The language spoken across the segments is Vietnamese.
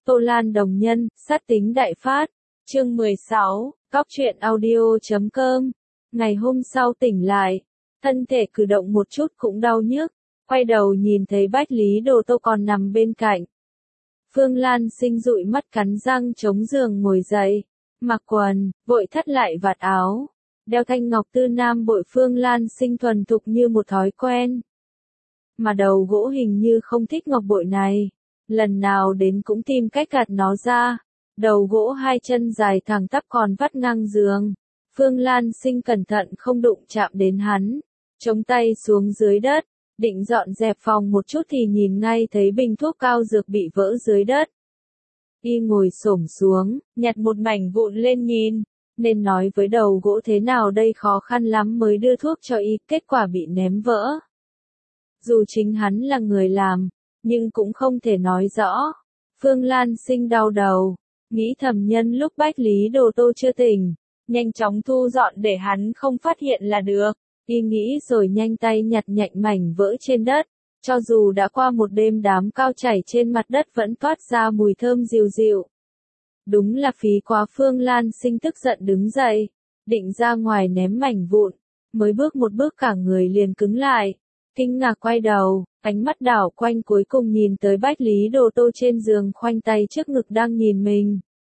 Tô Lan đồng nhân, sát tính đại phát. Chương 16, Cóc truyện audio.com. Ngày hôm sau tỉnh lại, thân thể cử động một chút cũng đau nhức, quay đầu nhìn thấy Bách Lý Đồ Tô còn nằm bên cạnh. Phương Lan Sinh dụi mắt cắn răng chống giường ngồi dậy, mặc quần, vội thắt lại vạt áo, đeo thanh ngọc tư nam bội. Phương Lan Sinh thuần thục như một thói quen. Mà đầu gỗ hình như không thích ngọc bội này, lần nào đến cũng tìm cách gạt nó ra. Đầu gỗ hai chân dài thẳng tắp còn vắt ngang giường. Phương Lan Sinh cẩn thận không đụng chạm đến hắn, chống tay xuống dưới đất, định dọn dẹp phòng một chút thì nhìn ngay thấy bình thuốc cao dược bị vỡ dưới đất. Y ngồi xổm xuống, nhặt một mảnh vụn lên nhìn, nên nói với đầu gỗ thế nào đây, khó khăn lắm mới đưa thuốc cho y, kết quả bị ném vỡ. Dù chính hắn là người làm, nhưng cũng không thể nói rõ. Phương Lan Sinh đau đầu, nghĩ thầm nhân lúc Bách Lý Đồ Tô chưa tỉnh, nhanh chóng thu dọn để hắn không phát hiện là được. Y nghĩ rồi nhanh tay nhặt nhạnh mảnh vỡ trên đất, cho dù đã qua một đêm đám cao chảy trên mặt đất vẫn toát ra mùi thơm dịu dịu. Đúng là phí quá. Phương Lan Sinh tức giận đứng dậy, định ra ngoài ném mảnh vụn, mới bước một bước cả người liền cứng lại, kinh ngạc quay đầu, ánh mắt đảo quanh cuối cùng nhìn tới Bách Lý Đồ Tô trên giường khoanh tay trước ngực đang nhìn mình.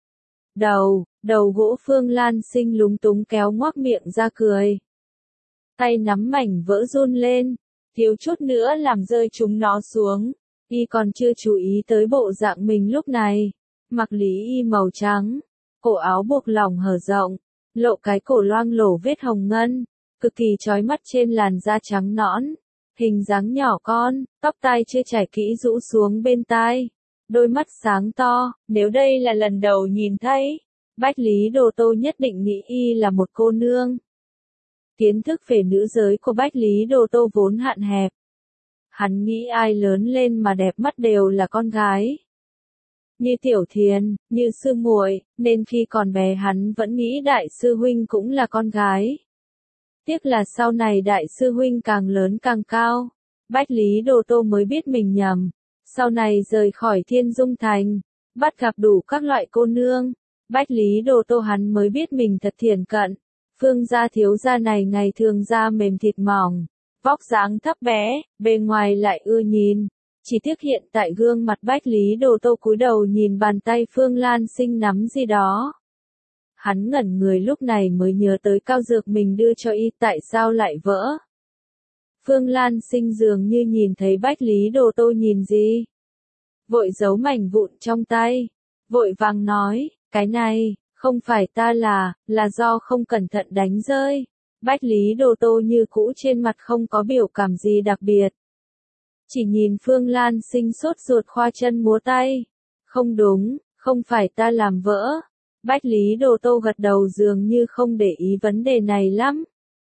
Đầu gỗ. Phương Lan Sinh lúng túng kéo ngoác miệng ra cười. Tay nắm mảnh vỡ run lên, thiếu chút nữa làm rơi chúng nó xuống. Y còn chưa chú ý tới bộ dạng mình lúc này, mặc lý y màu trắng, cổ áo buộc lỏng hở rộng, lộ cái cổ loang lổ vết hồng ngân, cực kỳ chói mắt trên làn da trắng nõn, hình dáng nhỏ con, tóc tai chưa chải kỹ rũ xuống bên tai, đôi mắt sáng to. Nếu đây là lần đầu nhìn thấy, Bách Lý Đồ Tô nhất định nghĩ y là một cô nương. Kiến thức về nữ giới của Bách Lý Đồ Tô vốn hạn hẹp. Hắn nghĩ ai lớn lên mà đẹp mắt đều là con gái. Như Tiểu Thiền, như sư muội, nên khi còn bé hắn vẫn nghĩ đại sư huynh cũng là con gái. Tiếc là sau này đại sư huynh càng lớn càng cao, Bách Lý Đồ Tô mới biết mình nhầm. Sau này rời khỏi Thiên Dung Thành, bắt gặp đủ các loại cô nương, Bách Lý Đồ Tô hắn mới biết mình thật thiển cận. Phương gia thiếu gia này ngày thường da mềm thịt mỏng, vóc dáng thấp bé, bề ngoài lại ưa nhìn. Chỉ tiếc hiện tại gương mặt Bách Lý Đồ Tô cúi đầu nhìn bàn tay Phương Lan Sinh nắm gì đó. Hắn ngẩn người lúc này mới nhớ tới cao dược mình đưa cho y, tại sao lại vỡ. Phương Lan Sinh dường như nhìn thấy Bách Lý Đồ Tô nhìn gì, vội giấu mảnh vụn trong tay, vội vàng nói, cái này, không phải ta là do không cẩn thận đánh rơi. Bách Lý Đồ Tô như cũ trên mặt không có biểu cảm gì đặc biệt. Chỉ nhìn Phương Lan Sinh sốt ruột khoa chân múa tay. Không đúng, không phải ta làm vỡ. Bách Lý Đồ Tô gật đầu dường như không để ý vấn đề này lắm.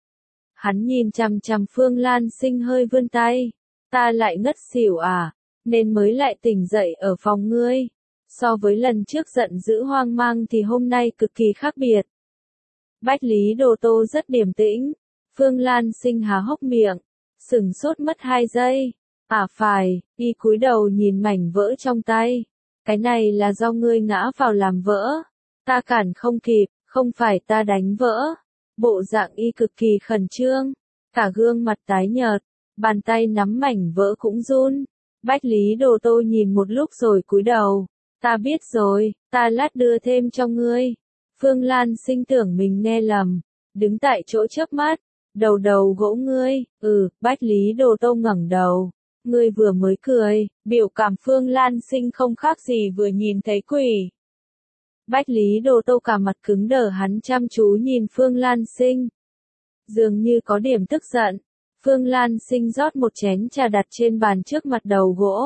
Hắn nhìn chằm chằm Phương Lan Sinh hơi vươn tay. Ta lại ngất xỉu à, nên mới lại tỉnh dậy ở phòng ngươi. So với lần trước giận dữ hoang mang thì hôm nay cực kỳ khác biệt. Bách Lý Đồ Tô rất điềm tĩnh. Phương Lan Sinh há hốc miệng, sửng sốt mất 2 giây. À phải, y cúi đầu nhìn mảnh vỡ trong tay. Cái này là do ngươi ngã vào làm vỡ. Ta cản không kịp, không phải ta đánh vỡ. Bộ dạng y cực kỳ khẩn trương, cả gương mặt tái nhợt, bàn tay nắm mảnh vỡ cũng run. Bách Lý Đồ Tô nhìn một lúc rồi cúi đầu. Ta biết rồi, ta lát đưa thêm cho ngươi. Phương Lan Sinh tưởng mình nghe lầm, đứng tại chỗ chớp mắt. Đầu gỗ ngươi. Bách Lý Đồ Tô ngẩng đầu. Ngươi vừa mới cười, biểu cảm Phương Lan Sinh không khác gì vừa nhìn thấy quỷ. Bách Lý Đồ Tô cả mặt cứng đờ, hắn chăm chú nhìn Phương Lan Sinh, dường như có điểm tức giận. Phương Lan Sinh rót một chén trà đặt trên bàn trước mặt đầu gỗ.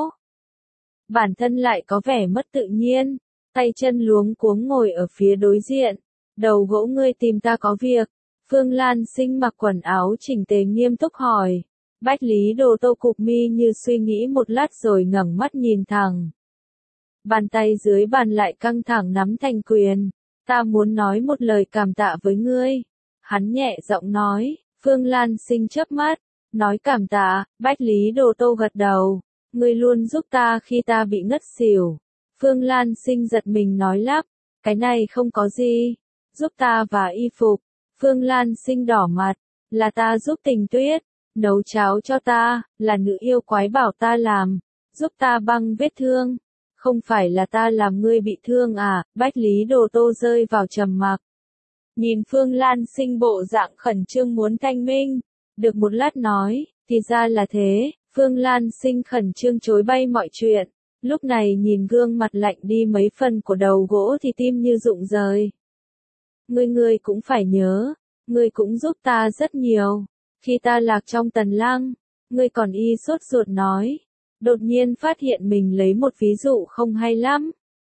Bản thân lại có vẻ mất tự nhiên, tay chân luống cuống ngồi ở phía đối diện. Đầu gỗ, ngươi tìm ta có việc. Phương Lan Sinh mặc quần áo chỉnh tề nghiêm túc hỏi. Bách Lý Đồ Tô cụp mi như suy nghĩ một lát rồi ngẩng mắt nhìn thẳng. Bàn tay dưới bàn lại căng thẳng nắm thành quyền. Ta muốn nói một lời cảm tạ với ngươi. Hắn nhẹ giọng nói. Phương Lan Sinh chớp mắt, nói cảm tạ. Bách Lý Đồ Tô gật đầu. Ngươi luôn giúp ta khi ta bị ngất xỉu. Phương Lan Sinh giật mình nói lắp, cái này không có gì, giúp ta và y phục. Phương Lan Sinh đỏ mặt, là ta giúp Tình Tuyết, nấu cháo cho ta, là nữ yêu quái bảo ta làm, giúp ta băng vết thương. Không phải là ta làm ngươi bị thương à, Bách Lý Đồ Tô rơi vào trầm mặc. Nhìn Phương Lan Sinh bộ dạng khẩn trương muốn thanh minh, được một lát nói, thì ra là thế, Phương Lan Sinh khẩn trương chối bay mọi chuyện, lúc này nhìn gương mặt lạnh đi mấy phần của đầu gỗ thì tim như rụng rời. Ngươi cũng phải nhớ, ngươi cũng giúp ta rất nhiều, khi ta lạc trong Tần Lăng, ngươi còn y sốt ruột nói, đột nhiên phát hiện mình lấy một ví dụ không hay lắm.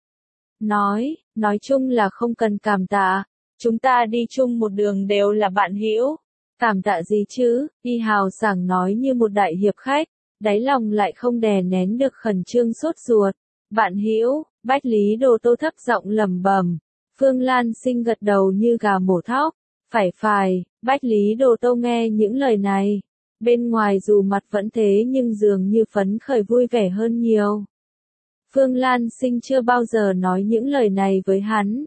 Nói chung là không cần cảm tạ, chúng ta đi chung một đường đều là bạn hữu. Cảm tạ gì chứ, y hào sảng nói như một đại hiệp khách, đáy lòng lại không đè nén được khẩn trương sốt ruột. Bạn hữu, Bách Lý Đồ Tô thấp giọng lẩm bẩm. Phương Lan Sinh gật đầu như gà mổ thóc. Phải, Bách Lý Đồ Tô nghe những lời này. Bên ngoài dù mặt vẫn thế nhưng dường như phấn khởi vui vẻ hơn nhiều. Phương Lan Sinh chưa bao giờ nói những lời này với hắn.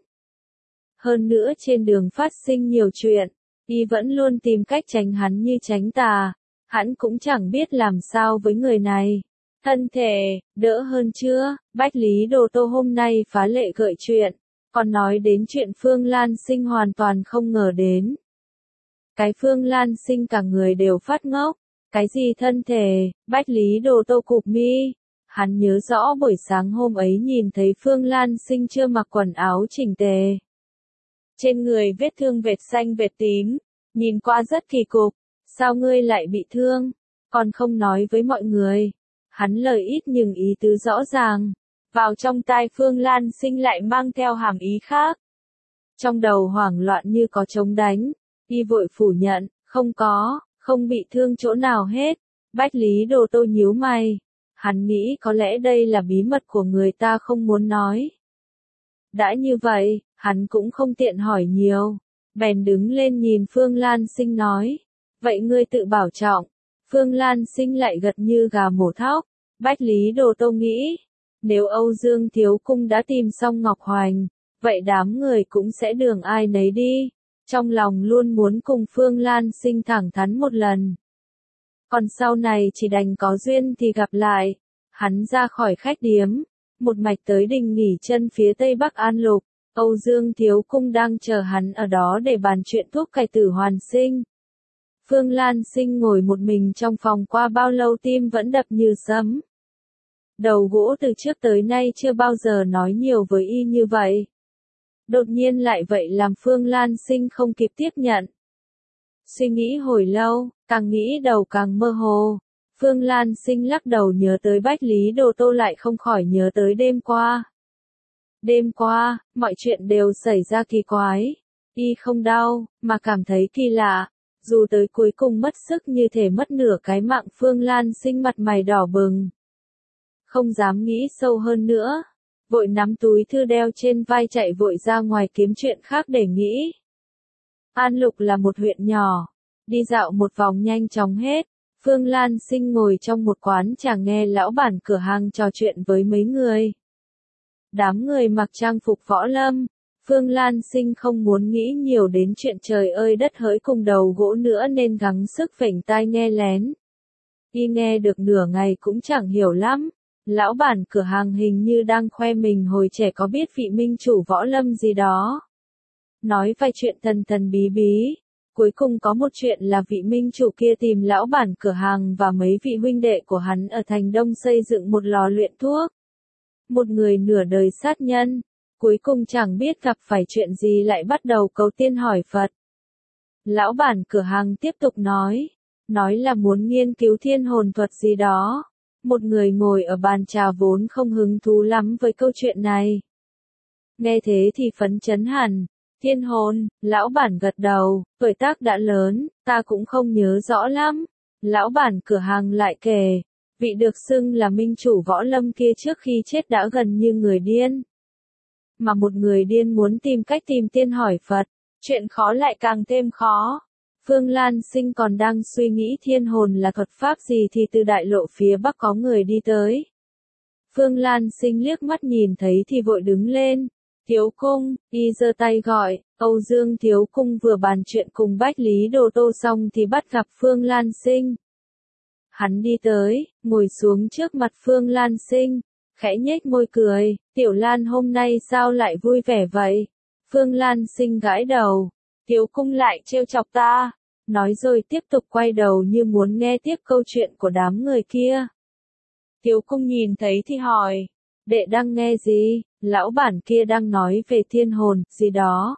Hơn nữa trên đường phát sinh nhiều chuyện, y vẫn luôn tìm cách tránh hắn như tránh tà. Hắn cũng chẳng biết làm sao với người này. Thân thể, đỡ hơn chưa? Bách Lý Đồ Tô hôm nay phá lệ gợi chuyện, còn nói đến chuyện Phương Lan Sinh hoàn toàn không ngờ đến. Cái Phương Lan Sinh cả người đều phát ngốc. Cái gì thân thể? Bách Lý Đồ Tô cụp mi. Hắn nhớ rõ buổi sáng hôm ấy nhìn thấy Phương Lan Sinh chưa mặc quần áo chỉnh tề. Trên người vết thương vệt xanh vệt tím, nhìn qua rất kỳ cục. Sao ngươi lại bị thương? Còn không nói với mọi người. Hắn lời ít nhưng ý tứ rõ ràng. Vào trong tai Phương Lan Sinh lại mang theo hàm ý khác. Trong đầu hoảng loạn như có trống đánh. Y vội phủ nhận, không bị thương chỗ nào hết. Bách Lý Đồ Tô nhíu mày. Hắn nghĩ có lẽ đây là bí mật của người ta không muốn nói. Đã như vậy, hắn cũng không tiện hỏi nhiều. Bèn đứng lên nhìn Phương Lan Sinh nói. Vậy ngươi tự bảo trọng. Phương Lan Sinh lại gật như gà mổ thóc. Bách Lý Đồ Tô nghĩ. Nếu Âu Dương Thiếu Cung đã tìm xong Ngọc Hoành, vậy đám người cũng sẽ đường ai nấy đi. Trong lòng luôn muốn cùng Phương Lan Sinh thẳng thắn một lần. Còn sau này chỉ đành có duyên thì gặp lại. Hắn ra khỏi khách điếm, một mạch tới đình nghỉ chân phía tây bắc An Lục. Âu Dương Thiếu Cung đang chờ hắn ở đó để bàn chuyện thuốc cải tử hoàn sinh. Phương Lan Sinh ngồi một mình trong phòng qua bao lâu tim vẫn đập như sấm. Đầu gỗ từ trước tới nay chưa bao giờ nói nhiều với y như vậy. Đột nhiên lại vậy làm Phương Lan Sinh không kịp tiếp nhận. Suy nghĩ hồi lâu, càng nghĩ đầu càng mơ hồ. Phương Lan Sinh lắc đầu nhớ tới Bách Lý Đồ Tô lại không khỏi nhớ tới đêm qua. Đêm qua, mọi chuyện đều xảy ra kỳ quái. Y không đau, mà cảm thấy kỳ lạ. Dù tới cuối cùng mất sức như thể mất nửa cái mạng Phương Lan Sinh mặt mày đỏ bừng. Không dám nghĩ sâu hơn nữa. Vội nắm túi thư đeo trên vai chạy vội ra ngoài kiếm chuyện khác để nghĩ. An Lục là một huyện nhỏ. Đi dạo một vòng nhanh chóng hết. Phương Lan Sinh ngồi trong một quán trà nghe lão bản cửa hàng trò chuyện với mấy người. Đám người mặc trang phục võ lâm. Phương Lan Sinh không muốn nghĩ nhiều đến chuyện trời ơi đất hỡi cùng đầu gỗ nữa nên gắng sức phểnh tai nghe lén. Y nghe được nửa ngày cũng chẳng hiểu lắm. Lão bản cửa hàng hình như đang khoe mình hồi trẻ có biết vị minh chủ võ lâm gì đó. Nói vài chuyện thần thần bí bí. Cuối cùng có một chuyện là vị minh chủ kia tìm lão bản cửa hàng và mấy vị huynh đệ của hắn ở thành Đông xây dựng một lò luyện thuốc. Một người nửa đời sát nhân. Cuối cùng chẳng biết gặp phải chuyện gì lại bắt đầu cầu tiên hỏi Phật. Lão bản cửa hàng tiếp tục nói là muốn nghiên cứu thiên hồn thuật gì đó. Một người ngồi ở bàn trà vốn không hứng thú lắm với câu chuyện này. Nghe thế thì phấn chấn hẳn. Thiên hồn, lão bản gật đầu, tuổi tác đã lớn, ta cũng không nhớ rõ lắm. Lão bản cửa hàng lại kể, vị được xưng là minh chủ võ lâm kia trước khi chết đã gần như người điên. Mà một người điên muốn tìm cách tìm tiên hỏi Phật, chuyện khó lại càng thêm khó. Phương Lan Sinh còn đang suy nghĩ thiên hồn là thuật pháp gì thì từ đại lộ phía bắc có người đi tới. Phương Lan Sinh liếc mắt nhìn thấy thì vội đứng lên. Thiếu cung, y giơ tay gọi, Âu Dương Thiếu cung vừa bàn chuyện cùng Bách Lý Đồ Tô xong thì bắt gặp Phương Lan Sinh. Hắn đi tới, ngồi xuống trước mặt Phương Lan Sinh, khẽ nhếch môi cười, Tiểu Lan hôm nay sao lại vui vẻ vậy? Phương Lan Sinh gãi đầu, Thiếu cung lại trêu chọc ta, nói rồi tiếp tục quay đầu như muốn nghe tiếp câu chuyện của đám người kia. Thiếu cung nhìn thấy thì hỏi, đệ đang nghe gì? Lão bản kia đang nói về thiên hồn, gì đó.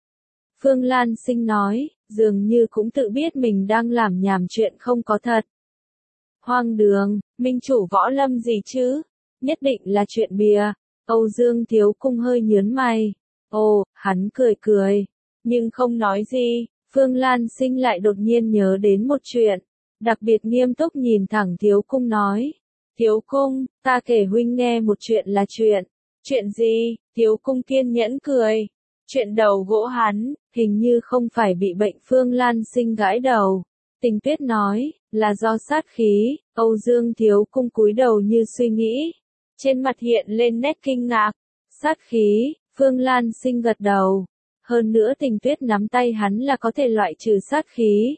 Phương Lan Sinh nói, dường như cũng tự biết mình đang làm nhảm chuyện không có thật. Hoang đường, minh chủ võ lâm gì chứ? Nhất định là chuyện bìa. Âu Dương Thiếu cung hơi nhớn mày. Ồ, hắn cười cười, nhưng không nói gì. Phương Lan Sinh lại đột nhiên nhớ đến một chuyện, đặc biệt nghiêm túc nhìn thẳng Thiếu cung nói. Thiếu cung, ta kể huynh nghe một chuyện là chuyện. Chuyện gì? Thiếu cung kiên nhẫn cười. Chuyện đầu gỗ hắn, hình như không phải bị bệnh. Phương Lan Sinh gãi đầu. Tình Tuyết nói, là do sát khí. Âu Dương Thiếu cung cúi đầu như suy nghĩ. Trên mặt hiện lên nét kinh ngạc. Sát khí, Phương Lan Sinh gật đầu. Hơn nữa Tình Tuyết nắm tay hắn là có thể loại trừ sát khí.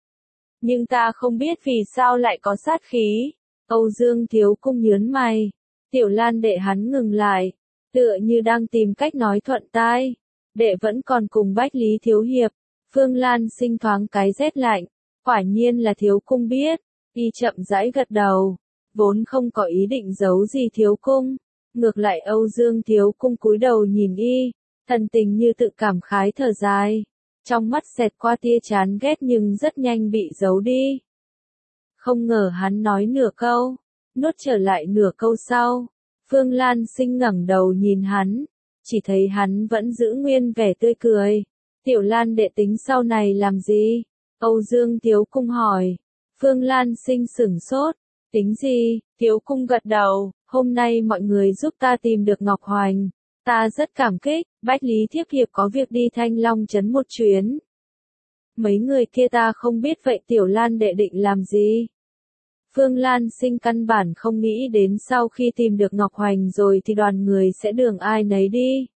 Nhưng ta không biết vì sao lại có sát khí. Âu Dương Thiếu cung nhớn mày. Tiểu Lan đệ hắn ngừng lại, tựa như đang tìm cách nói thuận tai. Đệ vẫn còn cùng Bách Lý Thiếu Hiệp. Phương Lan Sinh thoáng cái rét lạnh. Quả nhiên là Thiếu cung biết. Y chậm rãi gật đầu. Vốn không có ý định giấu gì Thiếu cung. Ngược lại Âu Dương Thiếu cung cúi đầu nhìn y. Thần tình như tự cảm khái thở dài. Trong mắt xẹt qua tia chán ghét nhưng rất nhanh bị giấu đi. Không ngờ hắn nói nửa câu, nuốt trở lại nửa câu sau. Phương Lan Sinh ngẩng đầu nhìn hắn, chỉ thấy hắn vẫn giữ nguyên vẻ tươi cười. Tiểu Lan đệ tính sau này làm gì? Âu Dương Thiếu cung hỏi. Phương Lan Sinh sửng sốt. Tính gì? Thiếu cung gật đầu. Hôm nay mọi người giúp ta tìm được Ngọc Hoành. Ta rất cảm kích. Bách Lý Thiếp Hiệp có việc đi Thanh Long trấn một chuyến. Mấy người kia ta không biết vậy Tiểu Lan đệ định làm gì? Phương Lan Sinh căn bản không nghĩ đến sau khi tìm được Ngọc Hoành rồi thì đoàn người sẽ đường ai nấy đi.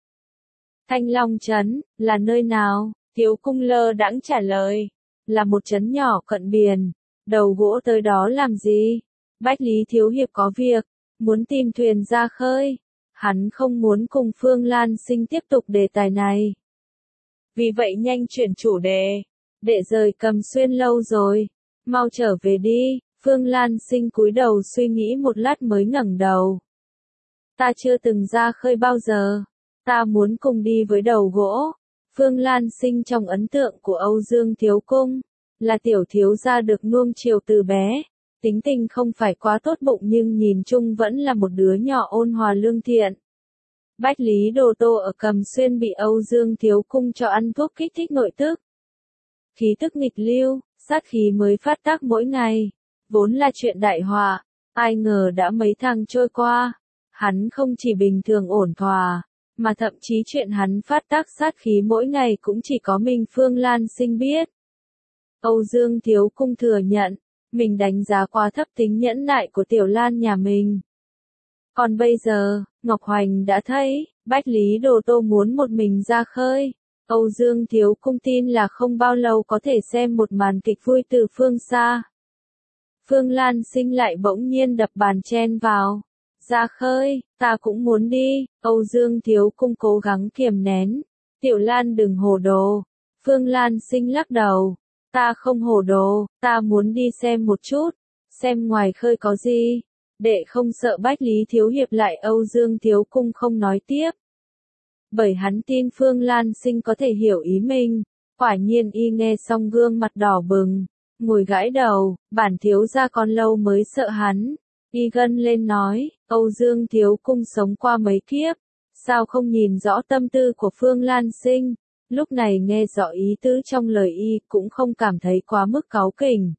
Thanh Long trấn, là nơi nào? Thiếu cung lơ đãng trả lời. Là một trấn nhỏ cận biển. Đầu gỗ tới đó làm gì? Bách Lý Thiếu Hiệp có việc, muốn tìm thuyền ra khơi. Hắn không muốn cùng Phương Lan Sinh tiếp tục đề tài này. Vì vậy nhanh chuyển chủ đề. Đệ rời Cầm Xuyên lâu rồi. Mau trở về đi. Phương Lan Sinh cúi đầu suy nghĩ một lát mới ngẩng đầu. Ta chưa từng ra khơi bao giờ. Ta muốn cùng đi với đầu gỗ. Phương Lan Sinh trong ấn tượng của Âu Dương Thiếu cung, là tiểu thiếu gia được nuông chiều từ bé. Tính tình không phải quá tốt bụng nhưng nhìn chung vẫn là một đứa nhỏ ôn hòa lương thiện. Bách Lý Đồ Tô ở Cầm Xuyên bị Âu Dương Thiếu cung cho ăn thuốc kích thích nội tức. Khí tức nghịch lưu, sát khí mới phát tác mỗi ngày. Vốn là chuyện đại họa, ai ngờ đã mấy tháng trôi qua, hắn không chỉ bình thường ổn thỏa, mà thậm chí chuyện hắn phát tác sát khí mỗi ngày cũng chỉ có mình Phương Lan Sinh biết. Âu Dương Thiếu cung thừa nhận, mình đánh giá quá thấp tính nhẫn nại của Tiểu Lan nhà mình. Còn bây giờ, Ngọc Hoành đã thấy, Bách Lý Đồ Tô muốn một mình ra khơi. Âu Dương Thiếu cung tin là không bao lâu có thể xem một màn kịch vui từ phương xa. Phương Lan Sinh lại bỗng nhiên đập bàn chen vào. Ra khơi, ta cũng muốn đi. Âu Dương Thiếu cung cố gắng kiềm nén. Tiểu Lan đừng hồ đồ. Phương Lan Sinh lắc đầu. Ta không hồ đồ, ta muốn đi xem một chút. Xem ngoài khơi có gì. Đệ không sợ Bách Lý Thiếu Hiệp lại. Âu Dương Thiếu cung không nói tiếp. Bởi hắn tin Phương Lan Sinh có thể hiểu ý mình. Quả nhiên y nghe xong gương mặt đỏ bừng. Ngồi gãi đầu, bản thiếu gia còn lâu mới sợ hắn. Y gân lên nói, Âu Dương Thiếu cung sống qua mấy kiếp. Sao không nhìn rõ tâm tư của Phương Lan Sinh? Lúc này nghe rõ ý tứ trong lời y cũng không cảm thấy quá mức cáu kỉnh.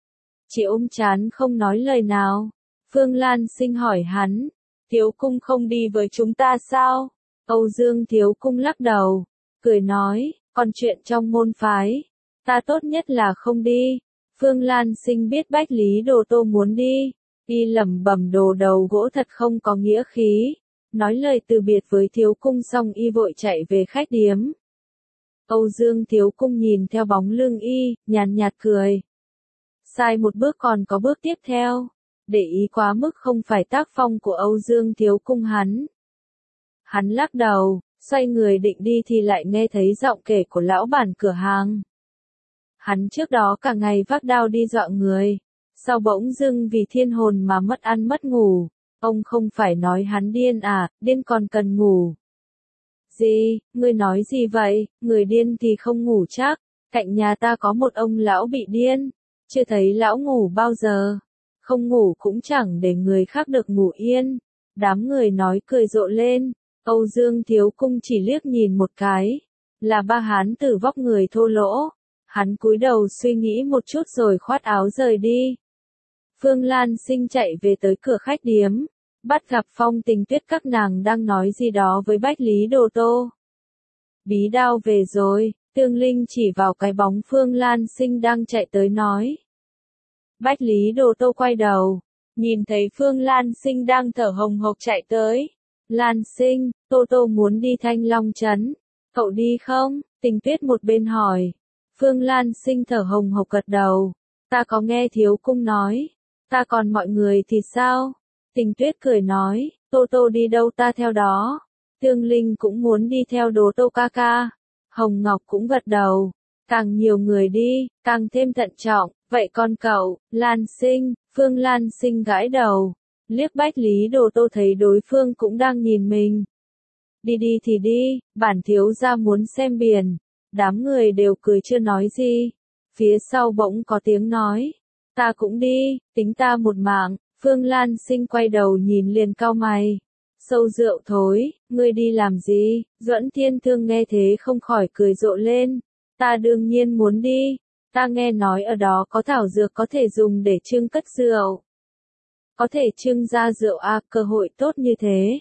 Chỉ ôm chán không nói lời nào. Phương Lan Sinh hỏi hắn, Thiếu cung không đi với chúng ta sao? Âu Dương Thiếu cung lắc đầu, cười nói, còn chuyện trong môn phái, ta tốt nhất là không đi. Phương Lan Sinh biết Bách Lý Đồ Tô muốn đi, Y lẩm bẩm đồ đầu gỗ thật không có nghĩa khí. Nói lời từ biệt với thiếu cung xong Y vội chạy về khách điếm. Âu Dương thiếu cung nhìn theo bóng lưng Y, nhàn nhạt cười. Sai một bước còn có bước tiếp theo. Để ý quá mức không phải tác phong của Âu Dương thiếu cung hắn. Hắn lắc đầu, xoay người định đi thì lại nghe thấy giọng kể của lão bản cửa hàng. Hắn trước đó cả ngày vác đao đi dọa người. Sau bỗng dưng vì thiên hồn mà mất ăn mất ngủ. Ông không phải nói hắn điên à, điên còn cần ngủ. Gì, ngươi nói gì vậy, người điên thì không ngủ chắc. Cạnh nhà ta có một ông lão bị điên. Chưa thấy lão ngủ bao giờ. Không ngủ cũng chẳng để người khác được ngủ yên. Đám người nói cười rộ lên. Âu Dương thiếu cung chỉ liếc nhìn một cái. Là ba hán tử vóc người thô lỗ. Hắn cúi đầu suy nghĩ một chút rồi khoát áo rời đi. Phương Lan Sinh chạy về tới cửa khách điếm. Bắt gặp Phong Tình Tuyết các nàng đang nói gì đó với Bách Lý Đồ Tô. Bí đao về rồi, Tương Linh chỉ vào cái bóng Phương Lan Sinh đang chạy tới nói. Bách Lý Đồ Tô quay đầu, nhìn thấy Phương Lan Sinh đang thở hồng hộc chạy tới. Lan Sinh, Tô Tô muốn đi Thanh Long Trấn. Cậu đi không? Tình Tuyết một bên hỏi. Phương Lan Sinh thở hồng hộc gật đầu. Ta có nghe thiếu cung nói. Ta còn mọi người thì sao? Tình Tuyết cười nói, Tô Tô đi đâu ta theo đó. Tương Linh cũng muốn đi theo Đồ Tô ca ca. Hồng Ngọc cũng gật đầu. Càng nhiều người đi, càng thêm thận trọng. Vậy con cậu, Lan Sinh, Phương Lan Sinh gãi đầu. Liếc Bách Lý Đồ Tô thấy đối phương cũng đang nhìn mình. Đi đi thì đi, bản thiếu gia muốn xem biển. Đám người đều cười chưa nói gì. Phía sau bỗng có tiếng nói. Ta cũng đi, tính ta một mạng. Phương Lan Sinh quay đầu nhìn liền cau mày. Sâu rượu thối, ngươi đi làm gì? Duẫn Thiên Thương nghe thế không khỏi cười rộ lên. Ta đương nhiên muốn đi. Ta nghe nói ở đó có thảo dược có thể dùng để trưng cất rượu. Có thể trưng ra rượu à, cơ hội tốt như thế.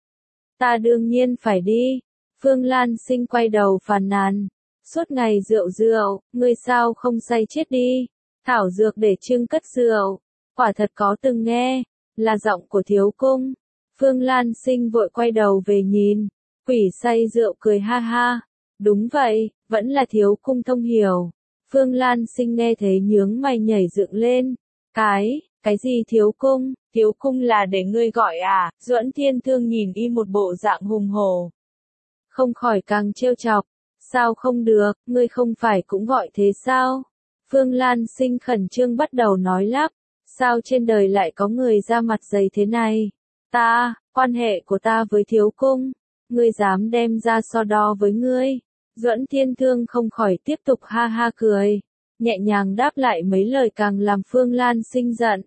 Ta đương nhiên phải đi. Phương Lan Sinh quay đầu phàn nàn. Suốt ngày rượu rượu, ngươi sao không say chết đi. Thảo dược để trưng cất rượu. Quả thật có từng nghe, là giọng của thiếu cung. Phương Lan Sinh vội quay đầu về nhìn. Quỷ say rượu cười ha ha. Đúng vậy, vẫn là thiếu cung thông hiểu. Phương Lan Sinh nghe thế nhướng mày nhảy dựng lên. Cái gì thiếu cung? Thiếu cung là để ngươi gọi à? Duẫn Thiên Thương nhìn y một bộ dạng hùng hổ. Không khỏi càng trêu chọc. Sao không được, ngươi không phải cũng gọi thế sao? Phương Lan Sinh khẩn trương bắt đầu nói lắp. Sao trên đời lại có người ra mặt dày thế này? Quan hệ của ta với thiếu cung. Ngươi dám đem ra so đo với ngươi. Duẫn Thiên Thương không khỏi tiếp tục ha ha cười. Nhẹ nhàng đáp lại mấy lời càng làm Phương Lan Sinh giận.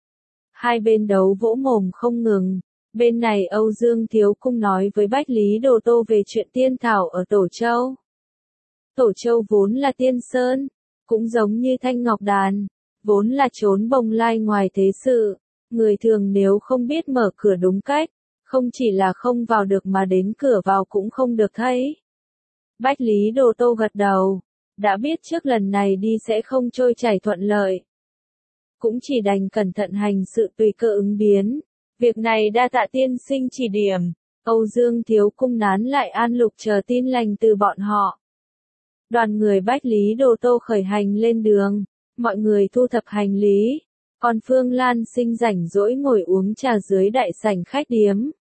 Hai bên đấu vỗ mồm không ngừng. Bên này Âu Dương thiếu cung nói với Bách Lý Đồ Tô về chuyện tiên thảo ở Tổ Châu. Tổ Châu vốn là tiên sơn. Cũng giống như Thanh Ngọc Đàn. Vốn là chốn bồng lai ngoài thế sự. Người thường nếu không biết mở cửa đúng cách. Không chỉ là không vào được mà đến cửa vào cũng không được thấy. Bách Lý Đồ Tô gật đầu. Đã biết trước lần này đi sẽ không trôi chảy thuận lợi. Cũng chỉ đành cẩn thận hành sự tùy cơ ứng biến. Việc này đa tạ tiên sinh chỉ điểm. Âu Dương thiếu cung nán lại An Lục chờ tin lành từ bọn họ. Đoàn người Bách Lý Đồ Tô khởi hành lên đường. Mọi người thu thập hành lý. Còn Phương Lan Sinh rảnh rỗi ngồi uống trà dưới đại sảnh khách điếm.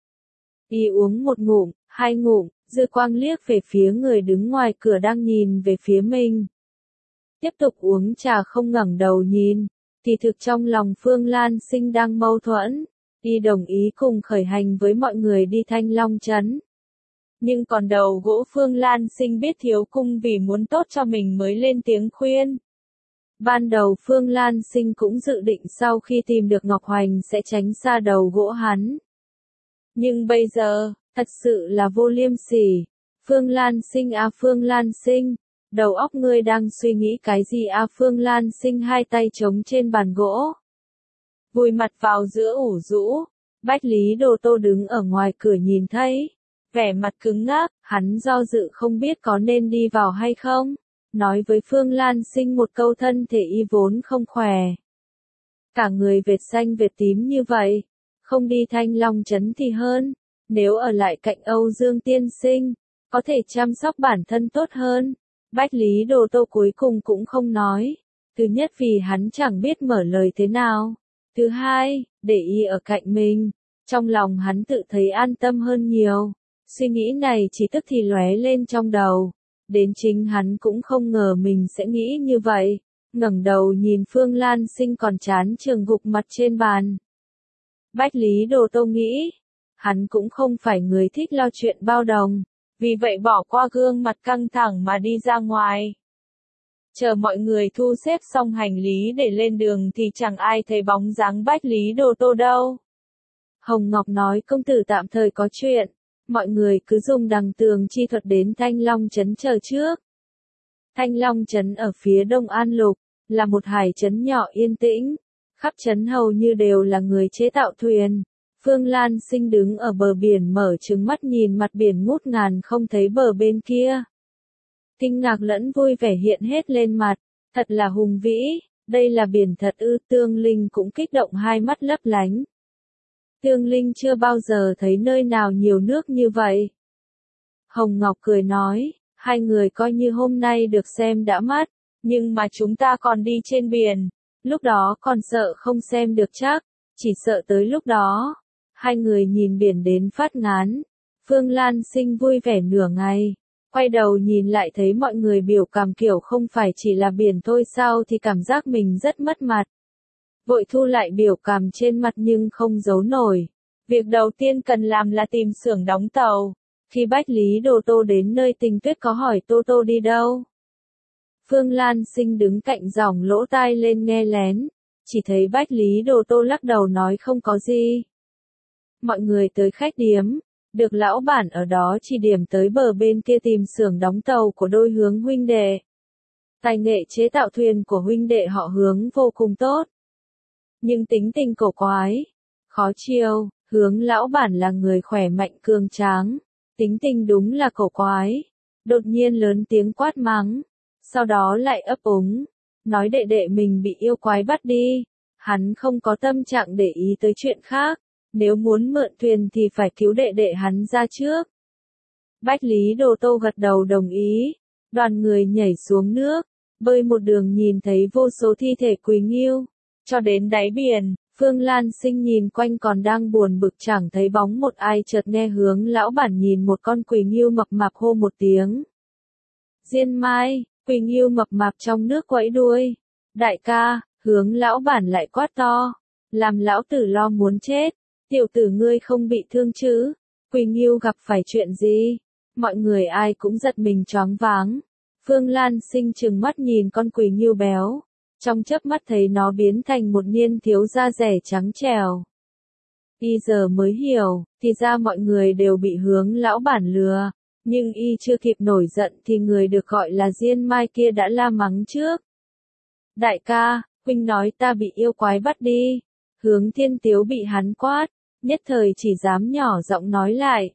Y uống một ngụm, hai ngụm, dư quang liếc về phía người đứng ngoài cửa đang nhìn về phía mình. Tiếp tục uống trà không ngẩng đầu nhìn. Thì thực trong lòng Phương Lan Sinh đang mâu thuẫn. Y đồng ý cùng khởi hành với mọi người đi Thanh Long Trấn. Nhưng còn đầu gỗ Phương Lan Sinh biết thiếu cung vì muốn tốt cho mình mới lên tiếng khuyên. Ban đầu Phương Lan Sinh cũng dự định sau khi tìm được Ngọc Hoành sẽ tránh xa đầu gỗ hắn. Nhưng bây giờ, thật sự là vô liêm sỉ. Phương Lan Sinh à Phương Lan Sinh, đầu óc ngươi đang suy nghĩ cái gì à Phương Lan Sinh hai tay chống trên bàn gỗ. Vùi mặt vào giữa ủ rũ, Bách Lý Đồ Tô đứng ở ngoài cửa nhìn thấy. Vẻ mặt cứng ngắc, hắn do dự không biết có nên đi vào hay không. Nói với Phương Lan Sinh một câu thân thể y vốn không khỏe. Cả người vệt xanh vệt tím như vậy, không đi Thanh Long Trấn thì hơn, nếu ở lại cạnh Âu Dương tiên sinh, có thể chăm sóc bản thân tốt hơn. Bách Lý Đồ Tô cuối cùng cũng không nói. Thứ nhất vì hắn chẳng biết mở lời thế nào. Thứ hai, để y ở cạnh mình. Trong lòng hắn tự thấy an tâm hơn nhiều. Suy nghĩ này chỉ tức thì lóe lên trong đầu. Đến chính hắn cũng không ngờ mình sẽ nghĩ như vậy. Ngẩng đầu nhìn Phương Lan Sinh còn chán chường gục mặt trên bàn. Bách Lý Đồ Tô nghĩ, hắn cũng không phải người thích lo chuyện bao đồng. Vì vậy bỏ qua gương mặt căng thẳng mà đi ra ngoài. Chờ mọi người thu xếp xong hành lý để lên đường thì chẳng ai thấy bóng dáng Bách Lý Đồ Tô đâu. Hồng Ngọc nói công tử tạm thời có chuyện, mọi người cứ dùng đằng tường chi thuật đến Thanh Long Trấn chờ trước. Thanh Long Trấn ở phía đông An Lục, là một hải trấn nhỏ yên tĩnh, khắp trấn hầu như đều là người chế tạo thuyền. Phương Lan Sinh đứng ở bờ biển mở trừng mắt nhìn mặt biển ngút ngàn không thấy bờ bên kia. Kinh ngạc lẫn vui vẻ hiện hết lên mặt, thật là hùng vĩ, đây là biển thật ư? Tương Linh cũng kích động hai mắt lấp lánh. Tương Linh chưa bao giờ thấy nơi nào nhiều nước như vậy. Hồng Ngọc cười nói, hai người coi như hôm nay được xem đã mắt, nhưng mà chúng ta còn đi trên biển, lúc đó còn sợ không xem được chắc, chỉ sợ tới lúc đó. Hai người nhìn biển đến phát ngán. Phương Lan Sinh vui vẻ nửa ngày, quay đầu nhìn lại thấy mọi người biểu cảm kiểu không phải chỉ là biển thôi sao thì cảm giác mình rất mất mặt. Vội thu lại biểu cảm trên mặt nhưng không giấu nổi. Việc đầu tiên cần làm là tìm xưởng đóng tàu. Khi Bách Lý Đồ Tô đến nơi Tình Tuyết có hỏi Tô Tô đi đâu. Phương Lan Sinh đứng cạnh giỏng lỗ tai lên nghe lén, chỉ thấy Bách Lý Đồ Tô lắc đầu nói không có gì. Mọi người tới khách điếm, được lão bản ở đó chỉ điểm tới bờ bên kia tìm xưởng đóng tàu của đôi Hướng huynh đệ. Tài nghệ chế tạo thuyền của huynh đệ họ Hướng vô cùng tốt. Nhưng tính tình cổ quái, khó chiều, Hướng lão bản là người khỏe mạnh cường tráng, tính tình đúng là cổ quái. Đột nhiên lớn tiếng quát mắng, sau đó lại ấp úng, nói đệ đệ mình bị yêu quái bắt đi. Hắn không có tâm trạng để ý tới chuyện khác. Nếu muốn mượn thuyền thì phải cứu đệ đệ hắn ra trước. Bách Lý Đồ Tô gật đầu đồng ý. Đoàn người nhảy xuống nước, bơi một đường nhìn thấy vô số thi thể quỳ nghiêu. Cho đến đáy biển, Phương Lan Sinh nhìn quanh còn đang buồn bực chẳng thấy bóng một ai, chợt nghe Hướng lão bản nhìn một con quỳ nghiêu mập mạp hô một tiếng. Diên Mai, quỳ nghiêu mập mạp trong nước quẫy đuôi. Đại ca, Hướng lão bản lại quát to. Làm lão tử lo muốn chết. Tiểu tử ngươi không bị thương chứ? Quỳ nghiêu gặp phải chuyện gì? Mọi người ai cũng giật mình choáng váng. Phương Lan Sinh trừng mắt nhìn con quỳ nghiêu béo. Trong chớp mắt thấy nó biến thành một niên thiếu da rẻ trắng trẻo. Y giờ mới hiểu, thì ra mọi người đều bị Hướng lão bản lừa. Nhưng y chưa kịp nổi giận thì người được gọi là Diên Mai kia đã la mắng trước. Đại ca, huynh nói ta bị yêu quái bắt đi. Hướng Thiên Tiếu bị hắn quát, nhất thời chỉ dám nhỏ giọng nói lại.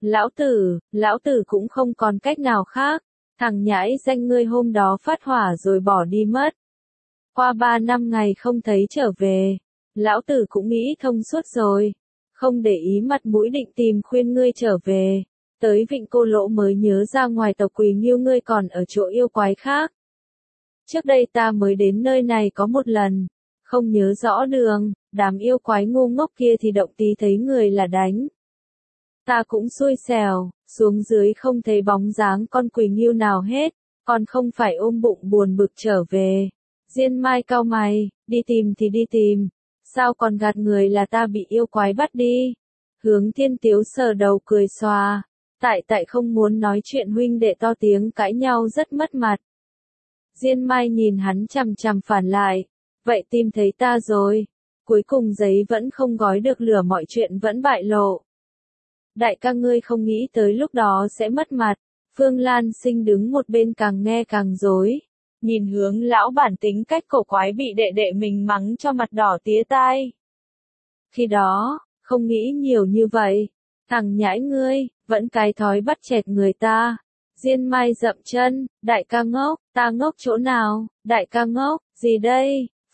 Lão tử cũng không còn cách nào khác. Thằng nhãi danh ngươi hôm đó phát hỏa rồi bỏ đi mất. Qua 3 năm ngày không thấy trở về. Lão tử cũng nghĩ thông suốt rồi. Không để ý mặt mũi định tìm khuyên ngươi trở về. Tới Vịnh Cô Lỗ mới nhớ ra ngoài tàu Quỳ Nghiêu ngươi còn ở chỗ yêu quái khác. Trước đây ta mới đến nơi này có một lần. Không nhớ rõ đường, đám yêu quái ngu ngốc kia thì động tí thấy người là đánh. Ta cũng xui xẻo, xuống dưới không thấy bóng dáng con Quỳ Nghiêu nào hết, còn không phải ôm bụng buồn bực trở về. Diên Mai cau mày, đi tìm thì đi tìm, sao còn gạt người là ta bị yêu quái bắt đi. Hướng Thiên Tiếu sờ đầu cười xòa, tại không muốn nói chuyện huynh đệ to tiếng cãi nhau rất mất mặt. Diên Mai nhìn hắn chằm chằm phản lại, vậy tìm thấy ta rồi, cuối cùng giấy vẫn không gói được lửa mọi chuyện vẫn bại lộ. Đại ca ngươi không nghĩ tới lúc đó sẽ mất mặt. Phương Lan Sinh đứng một bên càng nghe càng rối. Nhìn Hướng lão bản tính cách cổ quái bị đệ đệ mình mắng cho mặt đỏ tía tai. Khi đó, không nghĩ nhiều như vậy. Thằng nhãi ngươi, vẫn cái thói bắt chẹt người ta. Diên Mai dậm chân, đại ca ngốc, ta ngốc chỗ nào, đại ca ngốc, gì đây?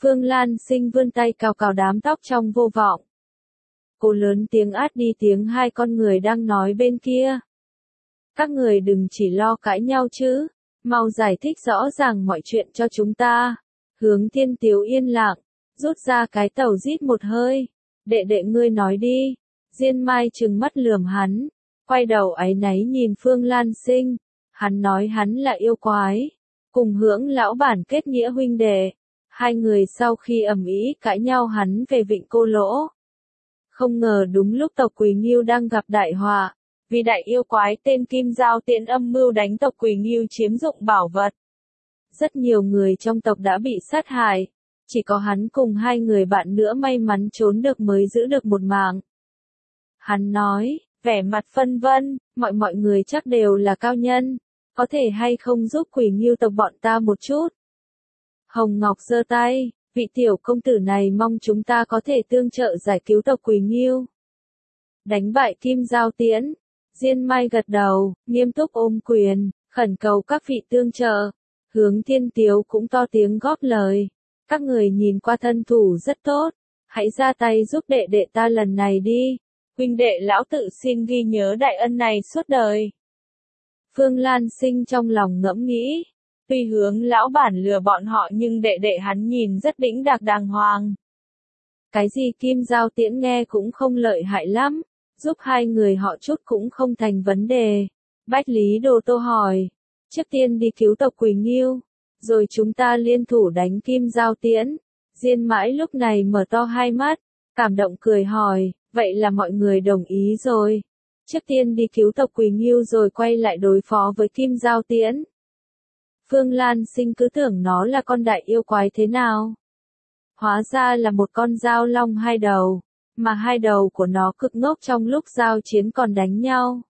Phương Lan Sinh vươn tay cào cào đám tóc trong vô vọng. Cô lớn tiếng át đi tiếng hai con người đang nói bên kia. Các người đừng chỉ lo cãi nhau chứ, mau giải thích rõ ràng mọi chuyện cho chúng ta. Hướng Thiên Tiếu yên lặng, rút ra cái tàu rít một hơi. Đệ đệ ngươi nói đi. Diên Mai trừng mắt lườm hắn, quay đầu áy náy nhìn Phương Lan Sinh. Hắn nói hắn là yêu quái, cùng Hưởng lão bản kết nghĩa huynh đệ. Hai người sau khi ầm ĩ cãi nhau hắn về Vịnh Cô Lỗ. Không ngờ đúng lúc tộc Quỳ Nghiêu đang gặp đại họa, vì đại yêu quái tên Kim Giao Tiễn âm mưu đánh tộc Quỳ Nghiêu chiếm dụng bảo vật. Rất nhiều người trong tộc đã bị sát hại, chỉ có hắn cùng hai người bạn nữa may mắn trốn được mới giữ được một mạng. Hắn nói, vẻ mặt phân vân, mọi người chắc đều là cao nhân, có thể hay không giúp Quỳ Nghiêu tộc bọn ta một chút. Hồng Ngọc giơ tay, vị tiểu công tử này mong chúng ta có thể tương trợ giải cứu tộc Quỳ Nghiêu. Đánh bại Kim Giao Tiễn, Diên Mai gật đầu, nghiêm túc ôm quyền, khẩn cầu các vị tương trợ. Hướng Thiên Tiếu cũng to tiếng góp lời. Các người nhìn qua thân thủ rất tốt, hãy ra tay giúp đệ đệ ta lần này đi. Huynh đệ lão tự xin ghi nhớ đại ân này suốt đời. Phương Lan Sinh trong lòng ngẫm nghĩ. Tuy Hướng lão bản lừa bọn họ nhưng đệ đệ hắn nhìn rất đĩnh đạc đàng hoàng. Cái gì Kim Giao Tiễn nghe cũng không lợi hại lắm, giúp hai người họ chút cũng không thành vấn đề. Bách Lý Đồ Tô hỏi, trước tiên đi cứu tộc Quỳ Nghiêu, rồi chúng ta liên thủ đánh Kim Giao Tiễn. Diên Mãi lúc này mở to hai mắt, cảm động cười hỏi, vậy là mọi người đồng ý rồi. Trước tiên đi cứu tộc Quỳ Nghiêu rồi quay lại đối phó với Kim Giao Tiễn. Phương Lan Sinh cứ tưởng nó là con đại yêu quái thế nào. Hóa ra là một con dao long hai đầu, mà hai đầu của nó cực ngốc trong lúc giao chiến còn đánh nhau.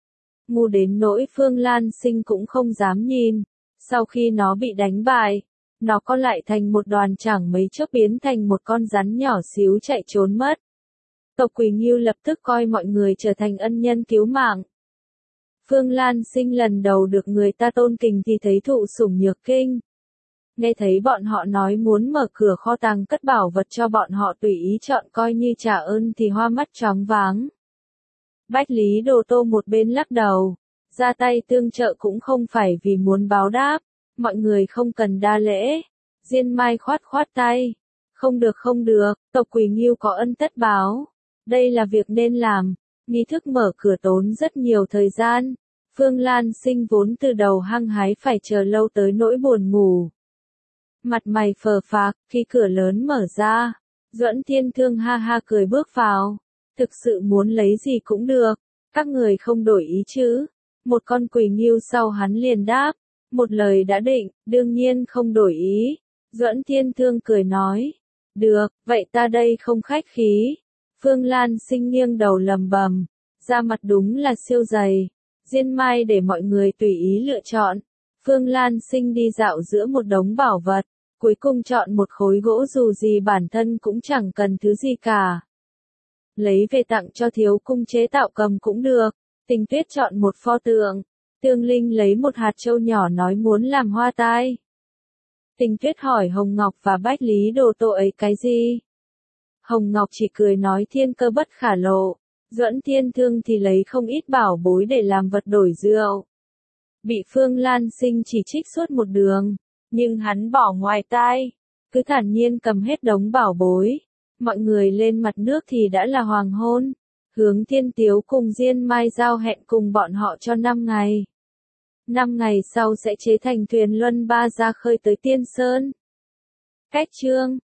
Ngu đến nỗi Phương Lan Sinh cũng không dám nhìn. Sau khi nó bị đánh bại, nó co lại thành một đoàn chẳng mấy chốc biến thành một con rắn nhỏ xíu chạy trốn mất. Tộc Quỳ Nghiêu lập tức coi mọi người trở thành ân nhân cứu mạng. Phương Lan Sinh lần đầu được người ta tôn kính thì thấy thụ sủng nhược kinh. Nghe thấy bọn họ nói muốn mở cửa kho tàng cất bảo vật cho bọn họ tùy ý chọn coi như trả ơn thì hoa mắt choáng váng. Bách Lý Đồ Tô một bên lắc đầu, ra tay tương trợ cũng không phải vì muốn báo đáp, mọi người không cần đa lễ. Diên Mai khoát khoát tay, không được, tộc Quỳ Nghiêu có ân tất báo, đây là việc nên làm. Nghi thức mở cửa tốn rất nhiều thời gian, Phương Lan Sinh vốn từ đầu hăng hái phải chờ lâu tới nỗi buồn ngủ. Mặt mày phờ phạc, khi cửa lớn mở ra, Duẫn Thiên Thương ha ha cười bước vào. Thực sự muốn lấy gì cũng được, các người không đổi ý chứ. Một con Quỳ Nghiêu sau hắn liền đáp, một lời đã định, đương nhiên không đổi ý. Duẫn Thiên Thương cười nói, được, vậy ta đây không khách khí. Phương Lan Sinh nghiêng đầu lầm bầm, da mặt đúng là siêu dày. Diên Mai để mọi người tùy ý lựa chọn. Phương Lan Sinh đi dạo giữa một đống bảo vật, cuối cùng chọn một khối gỗ dù gì bản thân cũng chẳng cần thứ gì cả. Lấy về tặng cho Thiếu Cung chế tạo cầm cũng được. Tình Tuyết chọn một pho tượng. Tương Linh lấy một hạt châu nhỏ nói muốn làm hoa tai. Tình Tuyết hỏi Hồng Ngọc và Bách Lý Đồ Tô ấy cái gì? Hồng Ngọc chỉ cười nói thiên cơ bất khả lộ. Duẫn Thiên Thương thì lấy không ít bảo bối để làm vật đổi rượu. Bị Phương Lan Sinh chỉ trích suốt một đường, nhưng hắn bỏ ngoài tai, cứ thản nhiên cầm hết đống bảo bối. Mọi người lên mặt nước thì đã là hoàng hôn. Hướng Thiên Tiếu cùng Diên Mai giao hẹn cùng bọn họ cho 5 ngày. 5 ngày sau sẽ chế thành thuyền luân ba ra khơi tới Tiên Sơn. Cách chương